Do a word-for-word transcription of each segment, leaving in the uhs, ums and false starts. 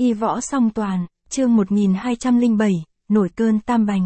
Y võ song toàn, chương một nghìn hai trăm lẻ bảy, nổi cơn tam bành.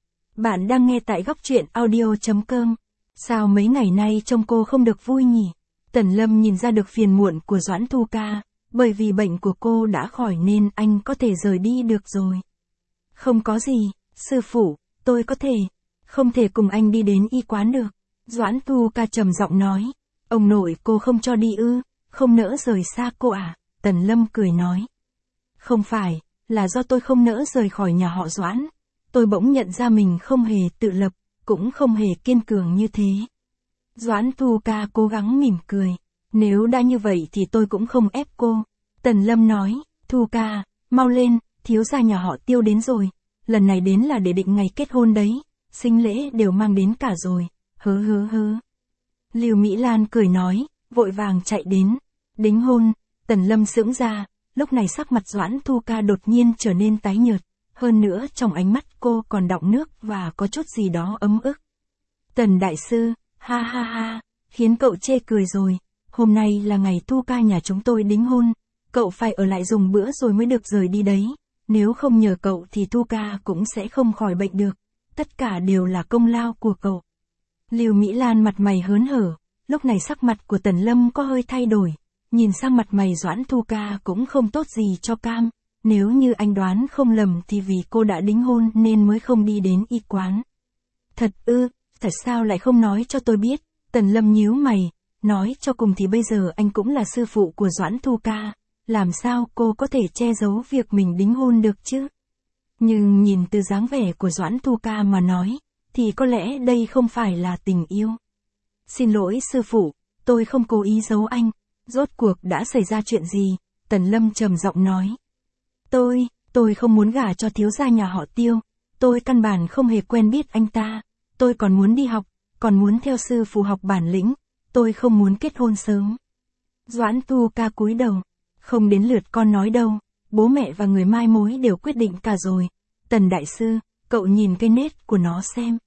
Bạn đang nghe tại góc truyện audio chấm com. Sao mấy ngày nay trông cô không được vui nhỉ? Tần Lâm nhìn ra được phiền muộn của Doãn Thu Ca, bởi vì bệnh của cô đã khỏi nên anh có thể rời đi được rồi. Không có gì, sư phụ, tôi có thể, không thể cùng anh đi đến y quán được. Doãn Thu Ca trầm giọng nói, ông nội cô không cho đi ư, không nỡ rời xa cô à? Tần Lâm cười nói. Không phải, là do tôi không nỡ rời khỏi nhà họ Doãn. Tôi bỗng nhận ra mình không hề tự lập, cũng không hề kiên cường như thế. Doãn Thu Ca cố gắng mỉm cười. Nếu đã như vậy thì tôi cũng không ép cô. Tần Lâm nói, Thu Ca, mau lên, thiếu gia nhà họ Tiêu đến rồi. Lần này đến là để định ngày kết hôn đấy. Sinh lễ đều mang đến cả rồi. Hớ hớ hớ. Lưu Mỹ Lan cười nói, vội vàng chạy đến. Đính hôn. Tần Lâm sững ra. Lúc này sắc mặt Doãn Thu Ca đột nhiên trở nên tái nhợt. Hơn nữa trong ánh mắt cô còn đọng nước và có chút gì đó ấm ức. Tần đại sư, ha ha ha, khiến cậu chê cười rồi. Hôm nay là ngày Thu Ca nhà chúng tôi đính hôn. Cậu phải ở lại dùng bữa rồi mới được rời đi đấy. Nếu không nhờ cậu thì Thu Ca cũng sẽ không khỏi bệnh được. Tất cả đều là công lao của cậu. Lưu Mỹ Lan mặt mày hớn hở. Lúc này sắc mặt của Tần Lâm có hơi thay đổi. Nhìn sang mặt mày Doãn Thu Ca cũng không tốt gì cho cam. Nếu như anh đoán không lầm thì vì cô đã đính hôn nên mới không đi đến y quán. Thật ư, thật sao lại không nói cho tôi biết? Tần Lâm nhíu mày, nói cho cùng thì bây giờ anh cũng là sư phụ của Doãn Thu Ca. Làm sao cô có thể che giấu việc mình đính hôn được chứ? Nhưng nhìn từ dáng vẻ của Doãn Thu Ca mà nói, thì có lẽ đây không phải là tình yêu. Xin lỗi sư phụ, tôi không cố ý giấu anh. Rốt cuộc đã xảy ra chuyện gì? Tần Lâm trầm giọng nói. Tôi, tôi không muốn gả cho thiếu gia nhà họ Tiêu. Tôi căn bản không hề quen biết anh ta. Tôi còn muốn đi học, còn muốn theo sư phụ học bản lĩnh. Tôi không muốn kết hôn sớm. Doãn Thu Ca cúi đầu. Không đến lượt con nói đâu. Bố mẹ và người mai mối đều quyết định cả rồi. Tần đại sư, cậu nhìn cái nết của nó xem.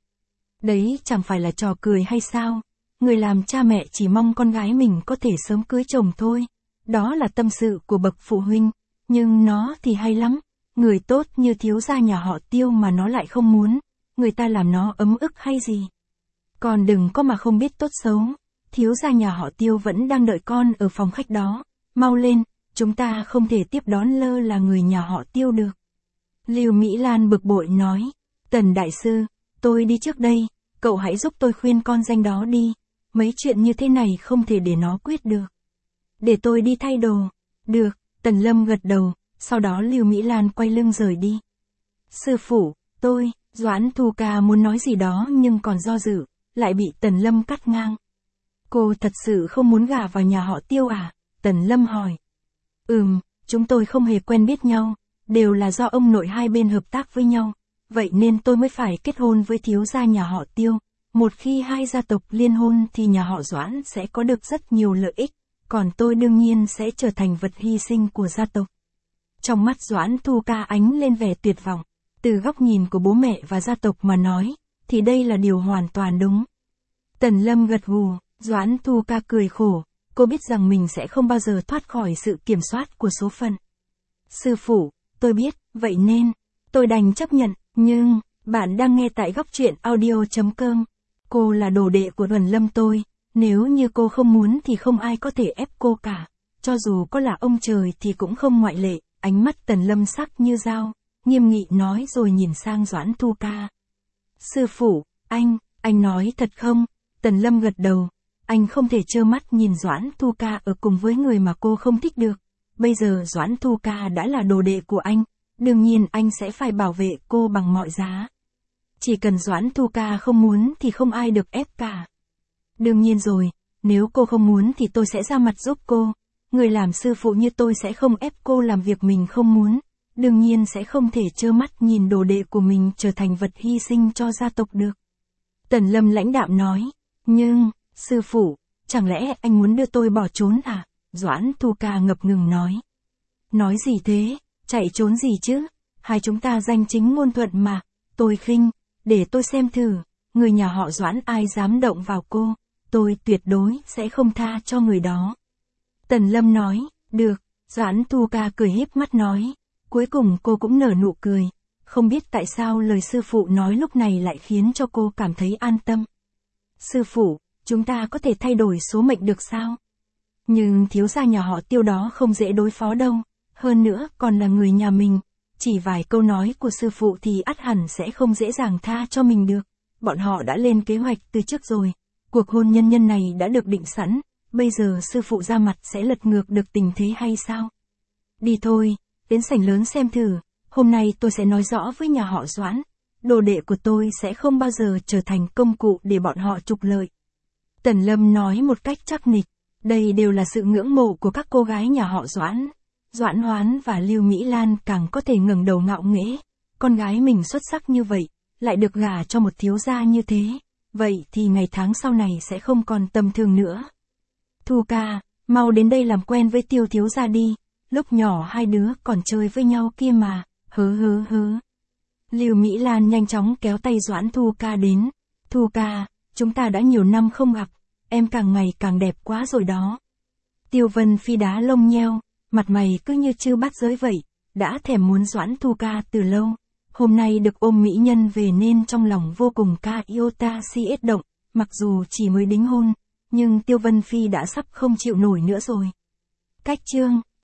Đấy chẳng phải là trò cười hay sao? Người làm cha mẹ chỉ mong con gái mình có thể sớm cưới chồng thôi. Đó là tâm sự của bậc phụ huynh. Nhưng nó thì hay lắm. Người tốt như thiếu gia nhà họ Tiêu mà nó lại không muốn. Người ta làm nó ấm ức hay gì? Còn đừng có mà không biết tốt xấu. Thiếu gia nhà họ Tiêu vẫn đang đợi con ở phòng khách đó. Mau lên, chúng ta không thể tiếp đón lơ là người nhà họ Tiêu được. Lưu Mỹ Lan bực bội nói. Tần đại sư, tôi đi trước đây. Cậu hãy giúp tôi khuyên con danh đó đi. Mấy chuyện như thế này không thể để nó quyết được. Để tôi đi thay đồ. Được, Tần Lâm gật đầu, sau đó Lưu Mỹ Lan quay lưng rời đi. Sư phụ, tôi, Doãn Thu Ca muốn nói gì đó nhưng còn do dự, lại bị Tần Lâm cắt ngang. Cô thật sự không muốn gả vào nhà họ Tiêu à? Tần Lâm hỏi. Ừm, chúng tôi không hề quen biết nhau, đều là do ông nội hai bên hợp tác với nhau, vậy nên tôi mới phải kết hôn với thiếu gia nhà họ Tiêu. Một khi hai gia tộc liên hôn thì nhà họ Doãn sẽ có được rất nhiều lợi ích, còn tôi đương nhiên sẽ trở thành vật hy sinh của gia tộc. Trong mắt Doãn Thu Ca ánh lên vẻ tuyệt vọng, từ góc nhìn của bố mẹ và gia tộc mà nói, thì đây là điều hoàn toàn đúng. Tần Lâm gật gù, Doãn Thu Ca cười khổ, cô biết rằng mình sẽ không bao giờ thoát khỏi sự kiểm soát của số phận. Sư phụ, tôi biết, vậy nên, tôi đành chấp nhận, nhưng, bạn đang nghe tại góc truyện audio chấm com. Cô là đồ đệ của Tuần Lâm tôi, nếu như cô không muốn thì không ai có thể ép cô cả, cho dù có là ông trời thì cũng không ngoại lệ. Ánh mắt Tần Lâm sắc như dao, nghiêm nghị nói rồi nhìn sang Doãn Thu Ca. Sư phụ, anh, anh nói thật không? Tần Lâm gật đầu, anh không thể trơ mắt nhìn Doãn Thu Ca ở cùng với người mà cô không thích được. Bây giờ Doãn Thu Ca đã là đồ đệ của anh, đương nhiên anh sẽ phải bảo vệ cô bằng mọi giá. Chỉ cần Doãn Thu Ca không muốn thì không ai được ép cả. Đương nhiên rồi, nếu cô không muốn thì tôi sẽ ra mặt giúp cô. Người làm sư phụ như tôi sẽ không ép cô làm việc mình không muốn. Đương nhiên sẽ không thể trơ mắt nhìn đồ đệ của mình trở thành vật hy sinh cho gia tộc được. Tần Lâm lãnh đạm nói. Nhưng, sư phụ, chẳng lẽ anh muốn đưa tôi bỏ trốn à? Doãn Thu Ca ngập ngừng nói. Nói gì thế, chạy trốn gì chứ? Hai chúng ta danh chính ngôn thuận mà. Tôi khinh, để tôi xem thử, người nhà họ Doãn ai dám động vào cô, tôi tuyệt đối sẽ không tha cho người đó. Tần Lâm nói, được, Doãn Thu Ca cười híp mắt nói. Cuối cùng cô cũng nở nụ cười. Không biết tại sao lời sư phụ nói lúc này lại khiến cho cô cảm thấy an tâm. Sư phụ, chúng ta có thể thay đổi số mệnh được sao? Nhưng thiếu gia nhà họ Tiêu đó không dễ đối phó đâu. Hơn nữa còn là người nhà mình. Chỉ vài câu nói của sư phụ thì ắt hẳn sẽ không dễ dàng tha cho mình được. Bọn họ đã lên kế hoạch từ trước rồi. Cuộc hôn nhân nhân này đã được định sẵn. Bây giờ sư phụ ra mặt sẽ lật ngược được tình thế hay sao? Đi thôi, đến sảnh lớn xem thử. Hôm nay tôi sẽ nói rõ với nhà họ Doãn. Đồ đệ của tôi sẽ không bao giờ trở thành công cụ để bọn họ trục lợi. Tần Lâm nói một cách chắc nịch. Đây đều là sự ngưỡng mộ của các cô gái nhà họ Doãn. Doãn Hoán và Lưu Mỹ Lan càng có thể ngẩng đầu ngạo nghễ. Con gái mình xuất sắc như vậy, lại được gả cho một thiếu gia như thế. Vậy thì ngày tháng sau này sẽ không còn tầm thường nữa. Thu Ca, mau đến đây làm quen với Tiêu thiếu gia đi. Lúc nhỏ hai đứa còn chơi với nhau kia mà, hớ hớ hớ. Lưu Mỹ Lan nhanh chóng kéo tay Doãn Thu Ca đến. Thu Ca, chúng ta đã nhiều năm không gặp, em càng ngày càng đẹp quá rồi đó. Tiêu Vân Phi đá lông nheo, mặt mày cứ như chư bát giới vậy, đã thèm muốn Doãn Thu Ca từ lâu. Hôm nay được ôm mỹ nhân về nên trong lòng vô cùng ca iota si ết động, mặc dù chỉ mới đính hôn, nhưng Tiêu Vân Phi đã sắp không chịu nổi nữa rồi. Cách chương